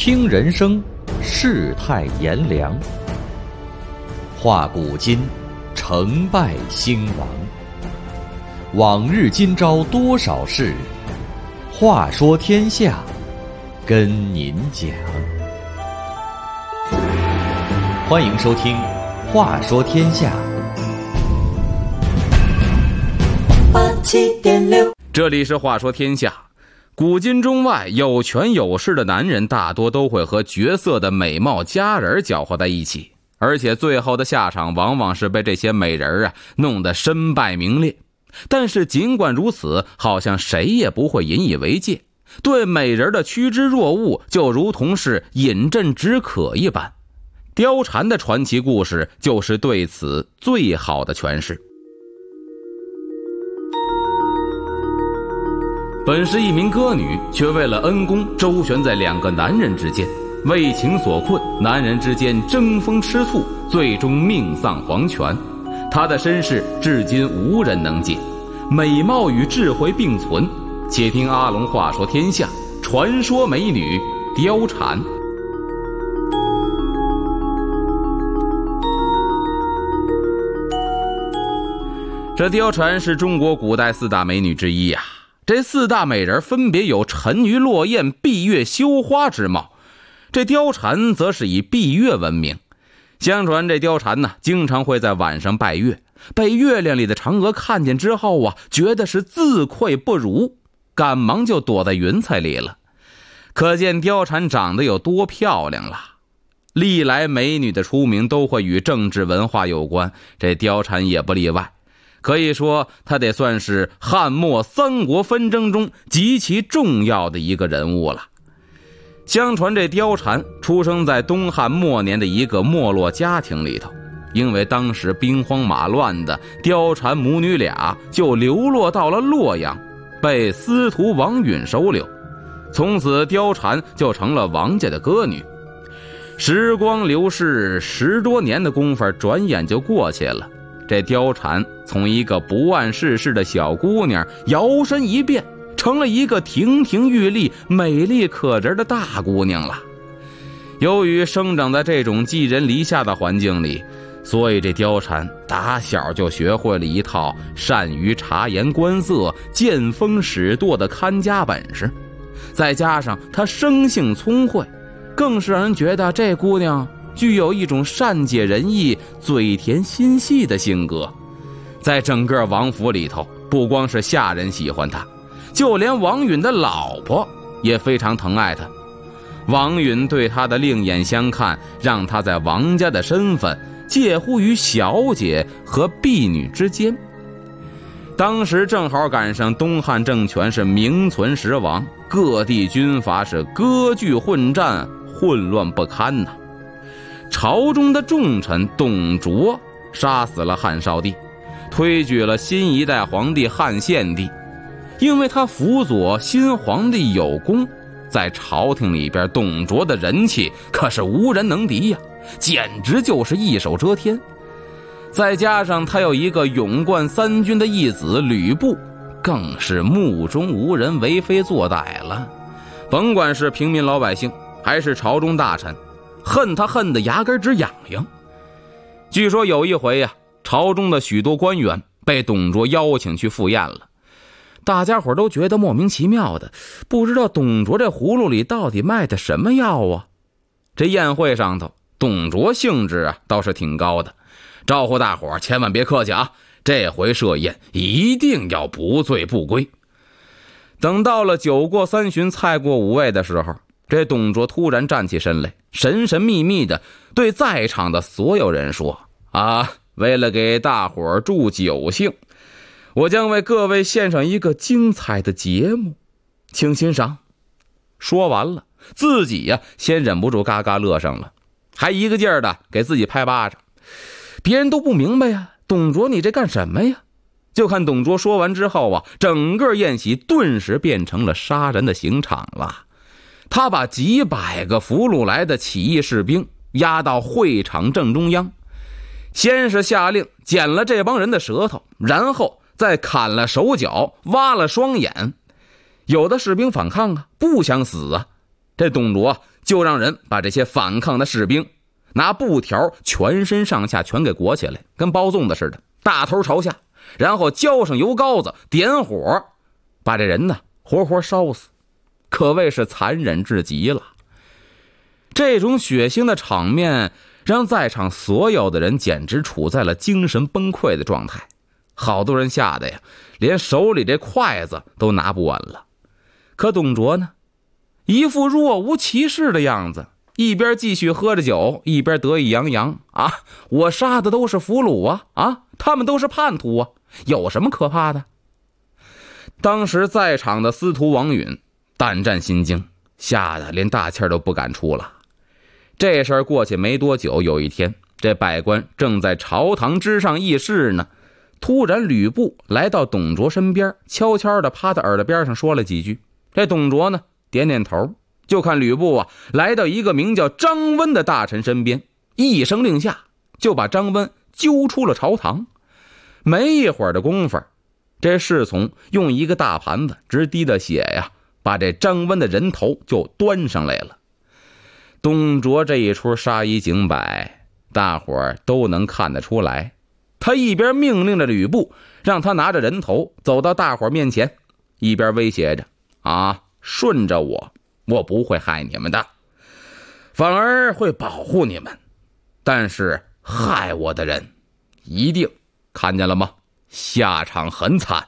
听人生，世态炎凉，话古今，成败兴亡。往日今朝多少事，话说天下，跟您讲。欢迎收听《话说天下》。 87.6，这里是话说天下。古今中外有权有势的男人大多都会和绝色的美貌佳人搅和在一起，而且最后的下场往往是被这些美人弄得身败名裂。但是尽管如此，好像谁也不会引以为戒，对美人的趋之若鹜就如同是饮鸩止渴一般。貂蝉的传奇故事就是对此最好的诠释。本是一名歌女，却为了恩公周旋在两个男人之间，为情所困，男人之间争风吃醋，最终命丧黄泉。她的身世至今无人能解，美貌与智慧并存。且听阿龙话说天下，传说美女貂蝉。这貂蝉是中国古代四大美女之一呀。这四大美人分别有沉鱼落雁、闭月羞花之貌，这貂蝉则是以闭月闻名。相传这貂蝉经常会在晚上拜月，被月亮里的嫦娥看见之后觉得是自愧不如，赶忙就躲在云彩里了。可见貂蝉长得有多漂亮了。历来美女的出名都会与政治文化有关，这貂蝉也不例外。可以说他得算是汉末三国纷争中极其重要的一个人物了。相传这貂蝉出生在东汉末年的一个没落家庭里头，因为当时兵荒马乱的，貂蝉母女俩就流落到了洛阳，被司徒王允收留。从此貂蝉就成了王家的歌女。时光流逝10多年的功夫转眼就过去了，这貂蝉从一个不谙世事的小姑娘摇身一变，成了一个亭亭玉立、美丽可人的大姑娘了。由于生长在这种寄人篱下的环境里，所以这貂蝉打小就学会了一套善于察言观色、见风使舵的看家本事。再加上她生性聪慧，更是让人觉得这姑娘具有一种善解人意、嘴甜心细的性格。在整个王府里头，不光是下人喜欢她，就连王允的老婆也非常疼爱她。王允对她的另眼相看，让她在王家的身份介乎于小姐和婢女之间。当时正好赶上东汉政权是名存实亡，各地军阀是割据混战，混乱不堪呐。朝中的重臣董卓杀死了汉少帝，推举了新一代皇帝汉献帝。因为他辅佐新皇帝有功，在朝廷里边董卓的人气可是无人能敌呀，简直就是一手遮天。再加上他有一个勇冠三军的义子吕布，更是目中无人，为非作歹了。甭管是平民老百姓还是朝中大臣，恨他恨得牙根直痒痒。据说有一回朝中的许多官员被董卓邀请去赴宴了，大家伙都觉得莫名其妙的，不知道董卓这葫芦里到底卖的什么药啊。这宴会上头，董卓兴致倒是挺高的，招呼大伙千万别客气这回设宴一定要不醉不归。等到了酒过三巡菜过五味的时候，这董卓突然站起身来，神神秘秘的对在场的所有人说为了给大伙儿助酒兴，我将为各位献上一个精彩的节目，请欣赏。说完了，自己先忍不住嘎嘎乐上了，还一个劲儿的给自己拍巴掌。别人都不明白董卓你这干什么呀？就看董卓说完之后整个宴席顿时变成了杀人的刑场了。他把几百个俘虏来的起义士兵押到会场正中央，先是下令剪了这帮人的舌头，然后再砍了手脚，挖了双眼。有的士兵反抗不想死这董卓就让人把这些反抗的士兵拿布条全身上下全给裹起来，跟包粽子似的，大头朝下，然后浇上油膏子，点火，把这人呢活活烧死，可谓是残忍至极了。这种血腥的场面让在场所有的人简直处在了精神崩溃的状态，好多人吓得呀，连手里这筷子都拿不稳了。可董卓呢，一副若无其事的样子，一边继续喝着酒，一边得意洋洋啊，我杀的都是俘虏啊，他们都是叛徒啊，有什么可怕的？当时在场的司徒王允胆战心惊，吓得连大气儿都不敢出了。这事儿过去没多久，有一天，这百官正在朝堂之上议事呢，突然吕布来到董卓身边，悄悄地趴在耳朵边上说了几句。这董卓呢点点头，就看吕布来到一个名叫张温的大臣身边，一声令下，就把张温揪出了朝堂。没一会儿的功夫，这侍从用一个大盘子直滴的血呀，把这张温的人头就端上来了。董卓这一出杀一儆百，大伙儿都能看得出来。他一边命令着吕布让他拿着人头走到大伙儿面前，一边威胁着顺着我不会害你们的，反而会保护你们，但是害我的人一定，看见了吗？下场很惨。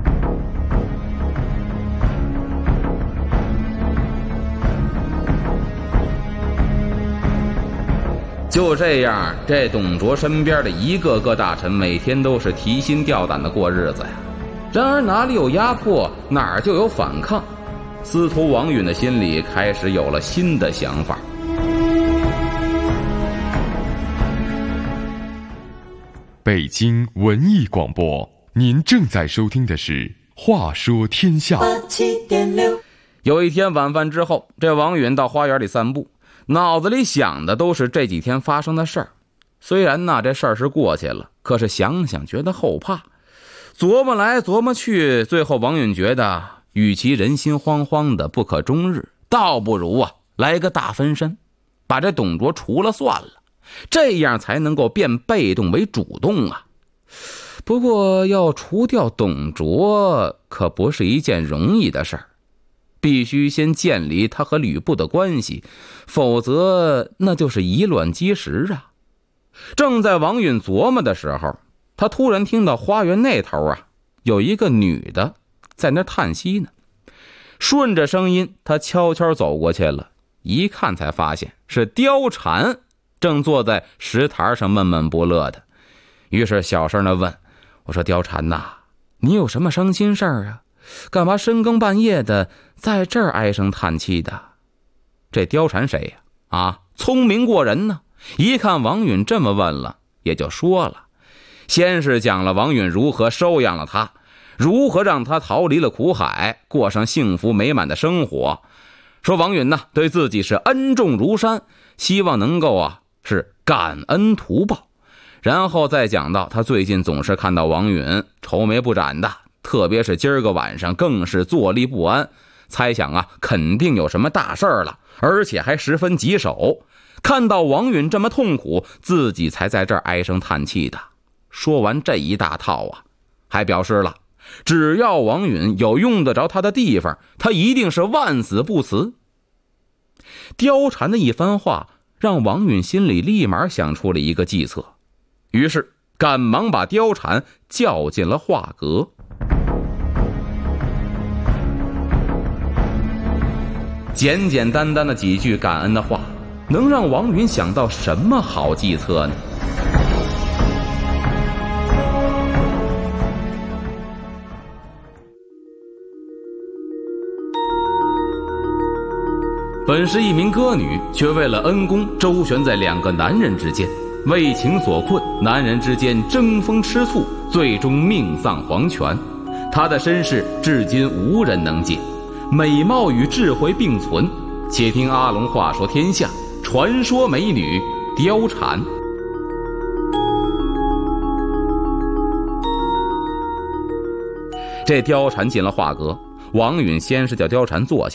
就这样，这董卓身边的一个个大臣每天都是提心吊胆的过日子呀。然而哪里有压迫，哪儿就有反抗。司徒王允的心里开始有了新的想法。 北京文艺广播，您正在收听的是《话说天下》。 有一天晚饭之后，这王允到花园里散步，脑子里想的都是这几天发生的事儿。虽然呢这事儿是过去了，可是想想觉得后怕，琢磨来琢磨去，最后王允觉得与其人心惶惶的不可终日，倒不如来个大分身，把这董卓除了算了，这样才能够变被动为主动啊。不过要除掉董卓可不是一件容易的事儿，必须先建立他和吕布的关系，否则那就是以卵击石啊。正在王允琢磨的时候，他突然听到花园那头有一个女的在那叹息呢。顺着声音，他悄悄走过去了，一看才发现是貂蝉正坐在石台上闷闷不乐的。于是小声地问，我说貂蝉呐，你有什么伤心事儿啊？干嘛深更半夜的在这儿唉声叹气的？这貂蝉谁呀？聪明过人呢，一看王允这么问了，也就说了。先是讲了王允如何收养了他，如何让他逃离了苦海，过上幸福美满的生活，说王允呢对自己是恩重如山，希望能够是感恩图报。然后再讲到他最近总是看到王允愁眉不展的，特别是今儿个晚上更是坐立不安，猜想肯定有什么大事儿了，而且还十分棘手。看到王允这么痛苦，自己才在这儿唉声叹气的。说完这一大套还表示了只要王允有用得着他的地方，他一定是万死不辞。貂蝉的一番话让王允心里立马想出了一个计策，于是赶忙把貂蝉叫进了画阁。简简单单的几句感恩的话，能让王允想到什么好计策呢？本是一名歌女，却为了恩公周旋在两个男人之间，为情所困，男人之间争风吃醋，最终命丧黄泉。她的身世至今无人能解，美貌与智慧并存。且听阿龙话说天下，传说美女貂蝉。这貂蝉进了画阁，王允先是叫貂蝉坐下，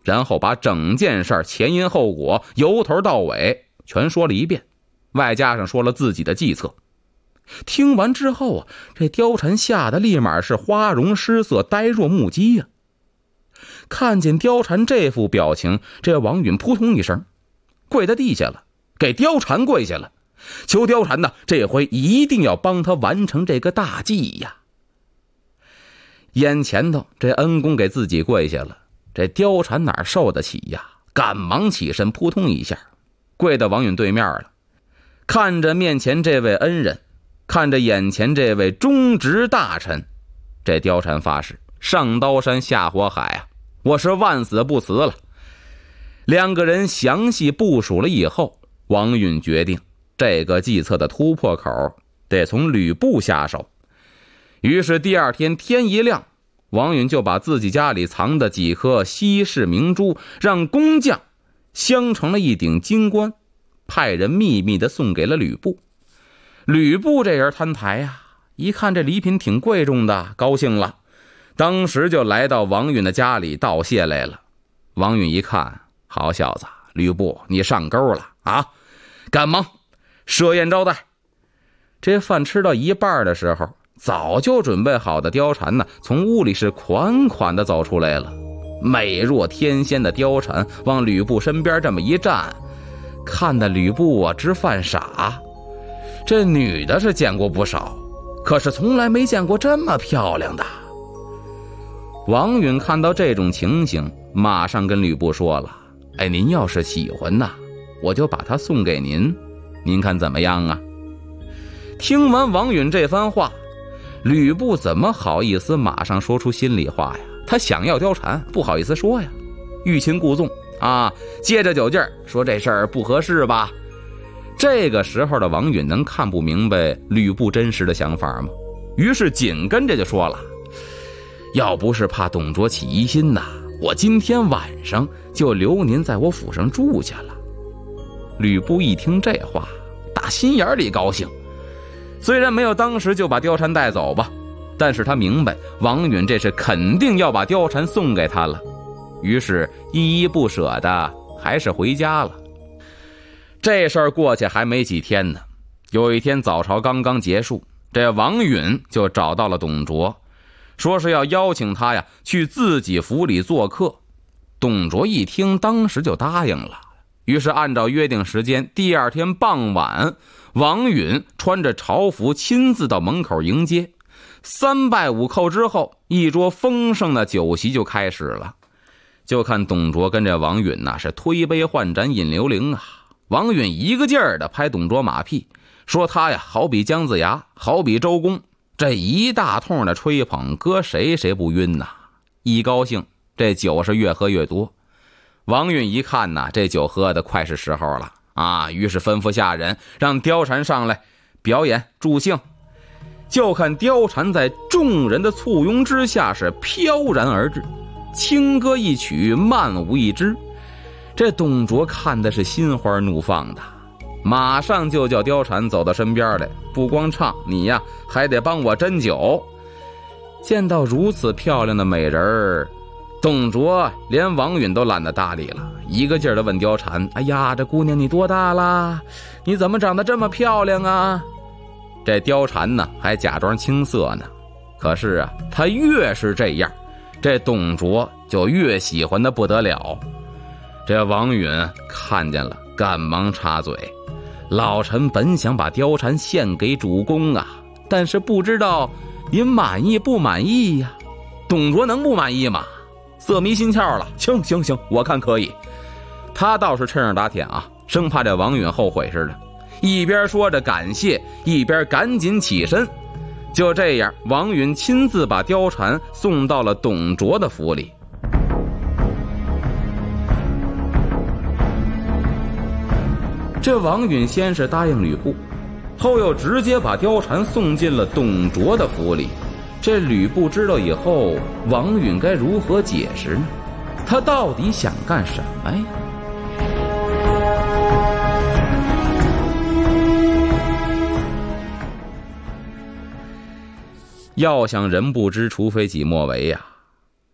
然后把整件事前因后果由头到尾全说了一遍，外加上说了自己的计策。听完之后啊，这貂蝉吓得立马是花容失色，呆若木鸡呀。看见貂蝉这副表情，这王允扑通一声跪在地下了，给貂蝉跪下了，求貂蝉呢这回一定要帮他完成这个大计呀。眼前头这恩公给自己跪下了，这貂蝉哪受得起呀，赶忙起身扑通一下跪到王允对面了，看着面前这位恩人，看着眼前这位忠直大臣，这貂蝉发誓上刀山下火海啊，我是万死不辞了。两个人详细部署了以后，王允决定这个计策的突破口得从吕布下手。于是第二天天一亮，王允就把自己家里藏的几颗稀世明珠让工匠镶成了一顶金冠，派人秘密地送给了吕布。吕布这人摊台呀，一看这礼品挺贵重的，高兴了，当时就来到王允的家里道谢来了。王允一看，好小子，吕布你上钩了啊，赶忙设宴招待。这饭吃到一半的时候，早就准备好的貂蝉呢，从屋里是款款的走出来了。美若天仙的貂蝉往吕布身边这么一站，看得吕布啊直犯傻。这女的是见过不少，可是从来没见过这么漂亮的。王允看到这种情形，马上跟吕布说了，您要是喜欢呐，我就把她送给您，您看怎么样啊？听完王允这番话，吕布怎么好意思马上说出心里话呀？他想要貂蝉，不好意思说呀，欲擒故纵啊，接着酒劲儿说这事儿不合适吧。这个时候的王允能看不明白吕布真实的想法吗？于是紧跟着就说了，要不是怕董卓起疑心呐，我今天晚上就留您在我府上住下了。吕布一听这话，打心眼里高兴，虽然没有当时就把貂蝉带走吧，但是他明白王允这是肯定要把貂蝉送给他了，于是依依不舍的还是回家了。这事儿过去还没几天呢，有一天早朝刚刚结束，这王允就找到了董卓，说是要邀请他呀去自己府里做客。董卓一听，当时就答应了。于是按照约定时间，第二天傍晚，王允穿着朝服亲自到门口迎接。3拜5叩之后，一桌丰盛的酒席就开始了。就看董卓跟这王允是推杯换盏饮流灵啊。王允一个劲儿的拍董卓马屁，说他呀好比姜子牙，好比周公，这一大通的吹捧，搁谁不晕呐。一高兴，这酒是越喝越多。王允一看呐，这酒喝的快是时候了啊，于是吩咐下人让貂蝉上来表演助兴。就看貂蝉在众人的簇拥之下是飘然而至，轻歌一曲，慢舞一支。这董卓看的是心花怒放的，马上就叫貂蝉走到身边来，不光唱，你呀还得帮我斟酒。见到如此漂亮的美人，董卓连王允都懒得搭理了，一个劲儿的问貂蝉，哎呀，这姑娘你多大啦？你怎么长得这么漂亮啊？这貂蝉呢还假装青涩呢，可是啊她越是这样，这董卓就越喜欢的不得了。这王允看见了，赶忙插嘴，老臣本想把貂蝉献给主公啊，但是不知道您满意不满意呀？董卓能不满意吗？色迷心窍了，行，我看可以。他倒是趁热打铁啊，生怕这王允后悔似的，一边说着感谢，一边赶紧起身。就这样，王允亲自把貂蝉送到了董卓的府里。这王允先是答应吕布，后又直接把貂蝉送进了董卓的府里。这吕布知道以后，王允该如何解释呢？他到底想干什么呀？要想人不知，除非己莫为呀。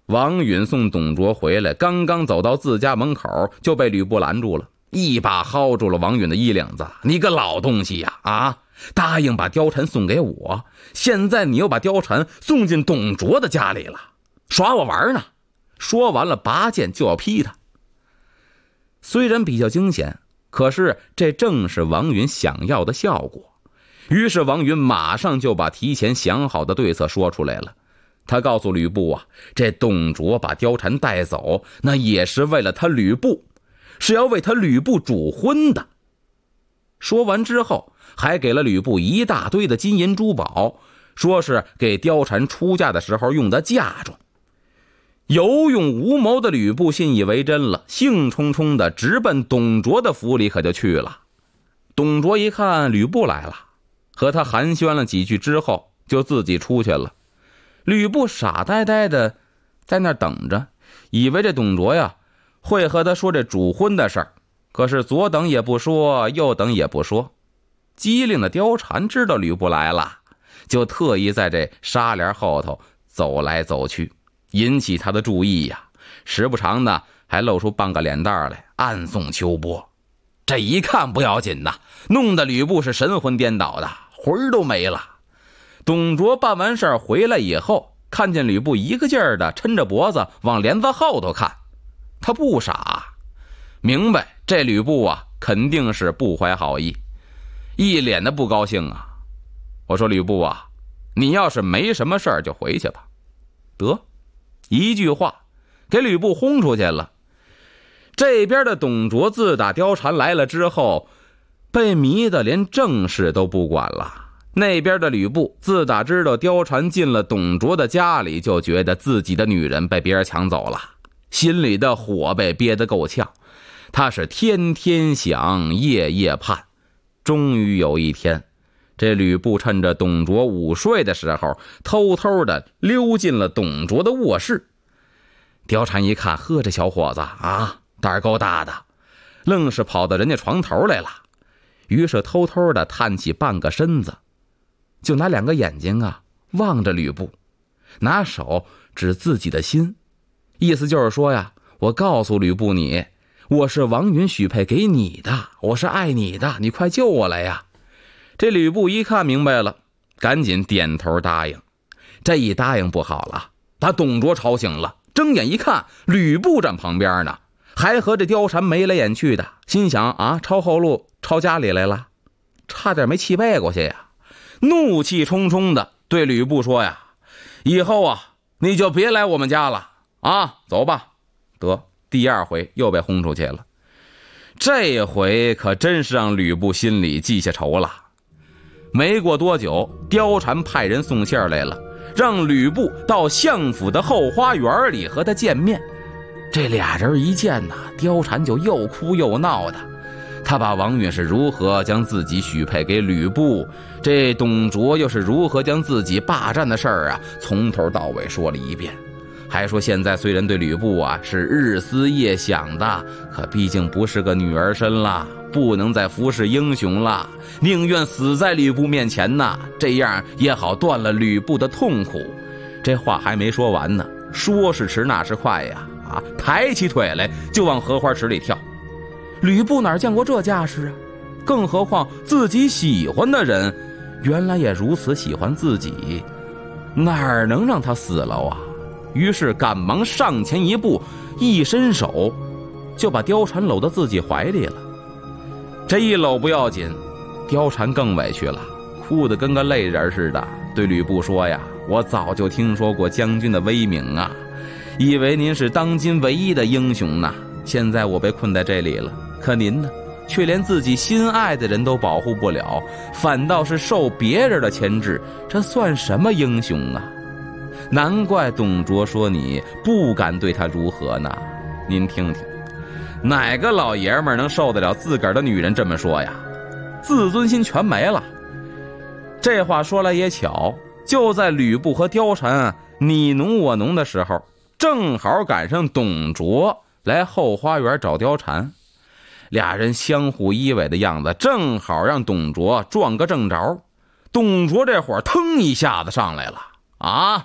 王允送董卓回来，刚刚走到自家门口，就被吕布拦住了，一把薅住了王允的衣领子。你个老东西呀！答应把貂蝉送给我，现在你又把貂蝉送进董卓的家里了，耍我玩呢！说完了，拔剑就要劈他。虽然比较惊险，可是这正是王允想要的效果。于是王允马上就把提前想好的对策说出来了。他告诉吕布这董卓把貂蝉带走，那也是为了他吕布，是要为他吕布主婚的。说完之后，还给了吕布一大堆的金银珠宝，说是给貂蝉出嫁的时候用的嫁妆。有勇无谋的吕布信以为真了，兴冲冲的直奔董卓的府里可就去了。董卓一看吕布来了，和他寒暄了几句之后，就自己出去了。吕布傻呆呆的在那等着，以为这董卓会和他说这主婚的事儿，可是左等也不说，右等也不说。机灵的貂蝉知道吕布来了，就特意在这纱帘后头走来走去，引起他的注意时不常的还露出半个脸蛋来，暗送秋波。这一看不要紧弄得吕布是神魂颠倒的，魂儿都没了。董卓办完事儿回来以后，看见吕布一个劲儿的抻着脖子往帘子后头看，他不傻，明白这吕布肯定是不怀好意，一脸的不高兴我说吕布你要是没什么事儿就回去吧。得，一句话给吕布轰出去了。这边的董卓自打貂蝉来了之后，被迷得连正事都不管了。那边的吕布自打知道貂蝉进了董卓的家里，就觉得自己的女人被别人抢走了，心里的火被憋得够呛。他是天天想，夜夜盼。终于有一天，这吕布趁着董卓午睡的时候，偷偷的溜进了董卓的卧室。貂蝉一看，呵，这小伙子胆儿够大的，愣是跑到人家床头来了。于是偷偷的探起半个身子，就拿两个眼睛望着吕布，拿手指自己的心，意思就是说我告诉吕布你，我是王允许配给你的，我是爱你的，你快救我来呀！这吕布一看明白了，赶紧点头答应。这一答应不好了，把董卓吵醒了，睁眼一看，吕布站旁边呢，还和这貂蝉眉来眼去的，心想抄后路抄家里来了，差点没气背过去怒气冲冲的对吕布说以后你就别来我们家了走吧。得，第二回又被轰出去了。这回可真是让吕布心里记下仇了。没过多久，貂蝉派人送信来了，让吕布到相府的后花园里和他见面。这俩人一见貂蝉就又哭又闹的。他把王允是如何将自己许配给吕布，这董卓又是如何将自己霸占的事儿从头到尾说了一遍。还说现在虽然对吕布是日思夜想的，可毕竟不是个女儿身了，不能再服侍英雄了，宁愿死在吕布面前这样也好断了吕布的痛苦。这话还没说完呢，说是迟那是快抬起腿来就往荷花池里跳。吕布哪见过这架势更何况自己喜欢的人原来也如此喜欢自己，哪能让他死了于是赶忙上前一步，一伸手就把貂蝉搂到自己怀里了。这一搂不要紧，貂蝉更委屈了，哭得跟个泪人似的，对吕布说我早就听说过将军的威名以为您是当今唯一的英雄现在我被困在这里了，可您呢，却连自己心爱的人都保护不了，反倒是受别人的牵制，这算什么英雄难怪董卓说你不敢对他如何呢。您听听，哪个老爷们能受得了自个儿的女人这么说自尊心全没了。这话说来也巧，就在吕布和貂蝉你侬我侬的时候，正好赶上董卓来后花园找貂蝉。俩人相互依偎的样子，正好让董卓撞个正着。董卓这会儿腾一下子上来了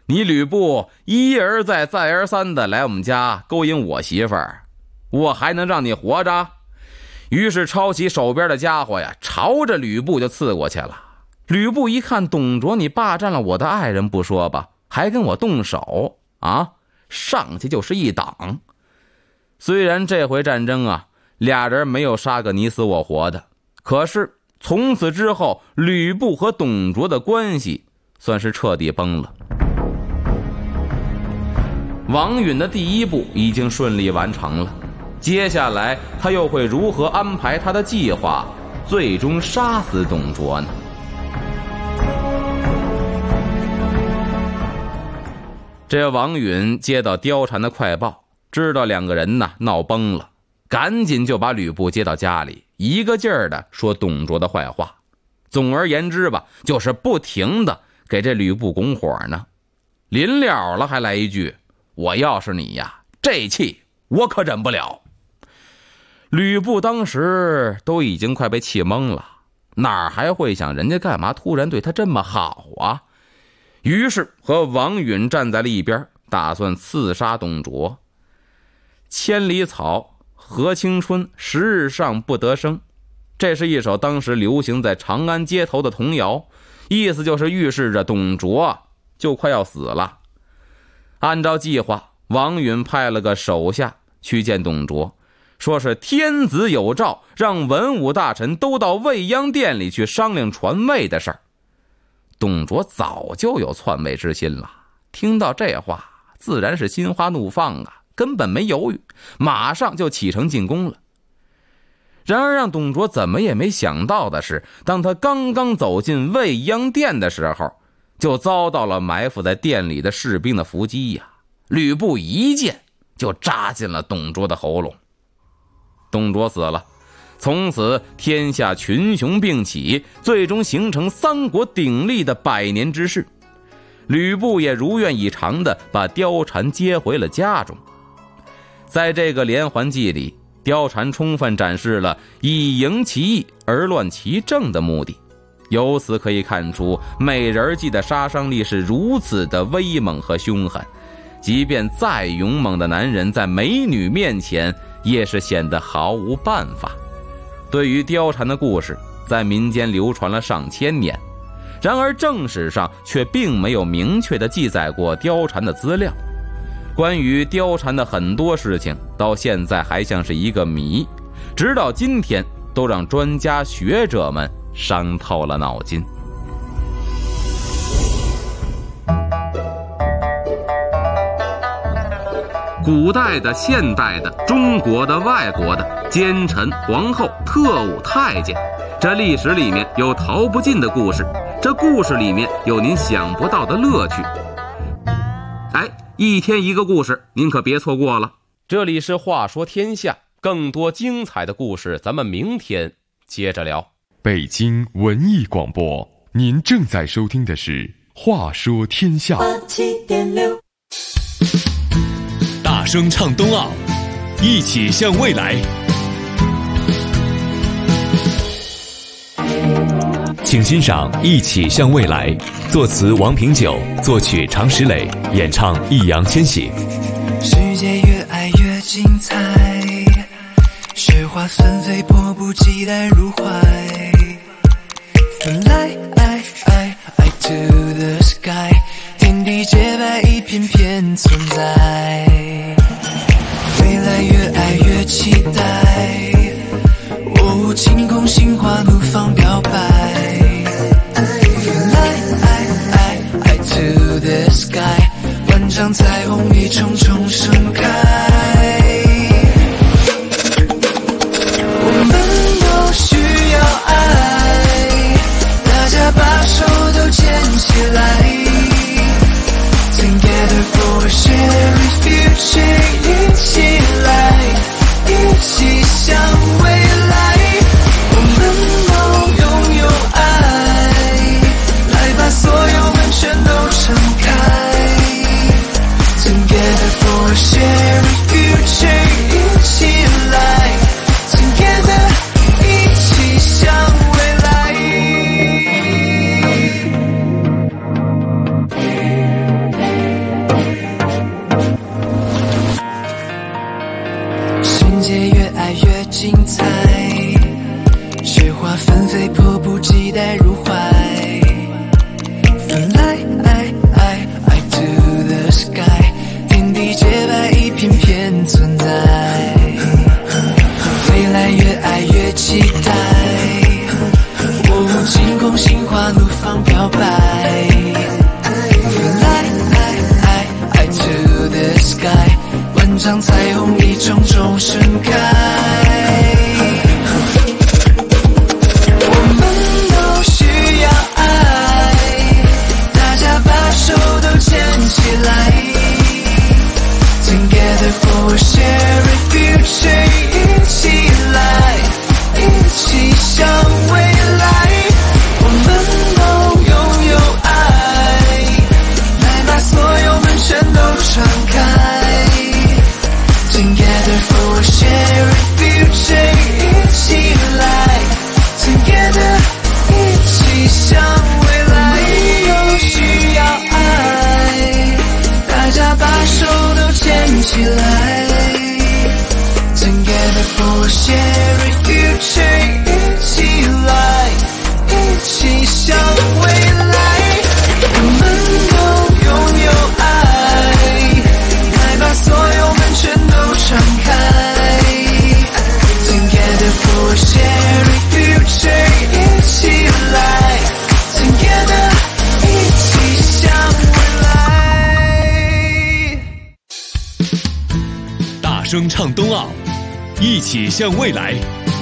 你吕布一而再再而三的来我们家勾引我媳妇儿，我还能让你活着？于是抄起手边的家伙呀，朝着吕布就刺过去了。吕布一看，董卓你霸占了我的爱人不说吧，还跟我动手啊，上去就是一挡。虽然这回战争啊，俩人没有杀个你死我活的，可是从此之后，吕布和董卓的关系算是彻底崩了。王允的第一步已经顺利完成了，接下来他又会如何安排他的计划，最终杀死董卓呢？这王允接到貂蝉的快报，知道两个人闹崩了，赶紧就把吕布接到家里，一个劲儿的说董卓的坏话。总而言之吧，就是不停的给这吕布拱火呢。临了了还来一句，我要是你呀，这气我可忍不了。吕布当时都已经快被气懵了，哪还会想人家干嘛突然对他这么好啊？于是和王允站在了一边，打算刺杀董卓。千里草，何青春，十日上不得生。这是一首当时流行在长安街头的童谣，意思就是预示着董卓就快要死了。按照计划，王允派了个手下去见董卓，说是天子有诏，让文武大臣都到未央殿里去商量传位的事儿。董卓早就有篡位之心了，听到这话自然是心花怒放啊，根本没犹豫，马上就启程进攻了。然而让董卓怎么也没想到的是，当他刚刚走进未央殿的时候，就遭到了埋伏在殿里的士兵的伏击呀。吕布一剑就扎进了董卓的喉咙，董卓死了。从此天下群雄并起，最终形成三国鼎立的100年之势。吕布也如愿以偿地把貂蝉接回了家中。在这个连环计里，貂蝉充分展示了以迎其意而乱其政的目的，由此可以看出美人计的杀伤力是如此的威猛和凶狠，即便再勇猛的男人在美女面前也是显得毫无办法。对于貂蝉的故事，在民间流传了上千年，然而正史上却并没有明确地记载过貂蝉的资料。关于貂蝉的很多事情，到现在还像是一个谜，直到今天都让专家学者们伤透了脑筋。古代的、现代的、中国的、外国的，奸臣、皇后、特务、太监，这历史里面有逃不尽的故事，这故事里面有您想不到的乐趣。一天一个故事，您可别错过了。这里是话说天下，更多精彩的故事咱们明天接着聊。 北京文艺广播，您正在收听的是话说天下。 87.6， 大声唱冬奥，一起向未来。请欣赏《一起向未来》，作词王平久，作曲常石磊，演唱易烊千玺。 世界越爱越精彩，雪花纷飞，迫不及待入怀。Fly to the sky， 天地洁白，一片片存在。未来越爱越期待，晴空心花怒放表白。Fly to the sky， 万丈彩虹一重重盛开。我们都需要爱，大家把手都牵起来。Together for a shared future， 一起来，一起向未来。我们都拥有爱，来把所有门全都敞开。Together for a shared future， 一起来 Together， 一起向未来。 花纷飞，迫不及待入怀。Fly to the sky， 天地洁白，一片片存在。未来越爱越期待，我无惊恐，心花怒放飘摆。Fly to the sky， 万丈彩虹一种种盛开。我们都需要爱，大家把手都牵起来。Together for a shared future， 一起来，一起向未来。我们都拥有爱，来把所有门全都敞开。Together for a shared future， 一起来 Together， 一起向未来。都需要爱，大家把手都牵起来。Together for a shared future， 一起来，一起向未来。我们都拥有爱，来把所有门全都敞开。Together for a shared future， 一起来 Together， 一起向未来。 大声唱冬奥，一起向未来。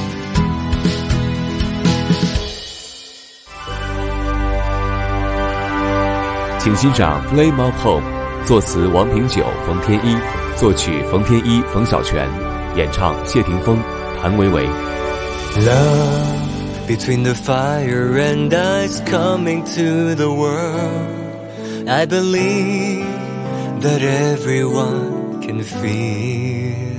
请欣赏《Flame of Home》，作词王平久、冯天一，作曲冯天一、冯小泉，演唱谢霆锋、谭维维。 Love between the fire and ice coming to the world. I believe that everyone can feel.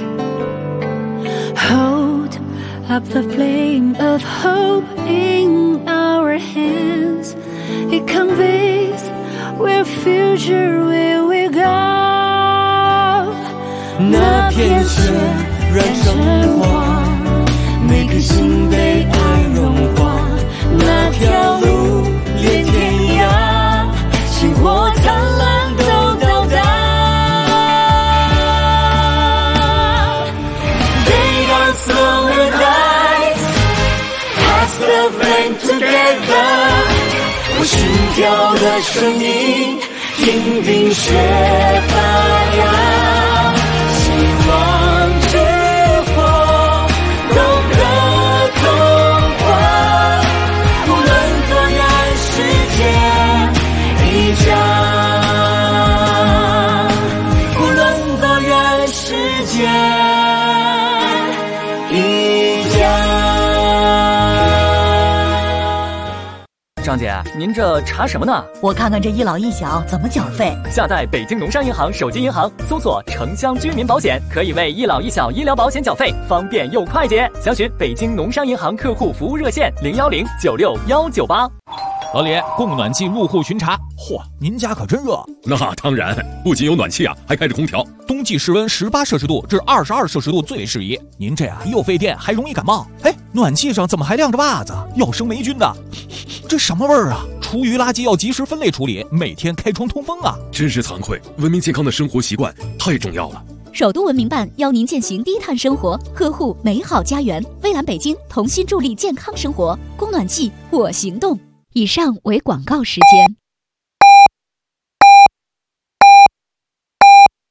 Hold up the flame of hope in our hands. It conveys where future will we go. 那片雪燃成花，每颗心被爱融化。那条路连天涯，星火灿烂都到达。They dance longer nights, pass the flame together。我心跳的声音，听冰雪发芽，希望之火懂得同化，无论多远世界一家，无论多远世界一家。 张姐，您这查什么呢？ 我看看这一老一小怎么缴费。 下载北京农商银行手机银行，搜索城乡居民保险，可以为一老一小医疗保险缴费，方便又快捷。详询北京农商银行客户服务热线010961198。 老李，供暖气入户巡查。嚯，您家可真热。 那当然，不仅有暖气啊，还开着空调。 冬季室温18摄氏度至22摄氏度最适宜。您这又费电还容易感冒。哎，暖气上怎么还晾着袜子？要生霉菌的。这什么味儿啊？厨余垃圾要及时分类处理，每天开窗通风啊！ 真是惭愧，文明健康的生活习惯太重要了。 首都文明办邀您践行低碳生活，呵护美好家园。蔚蓝北京同心助力健康生活，供暖气我行动。以上为广告时间。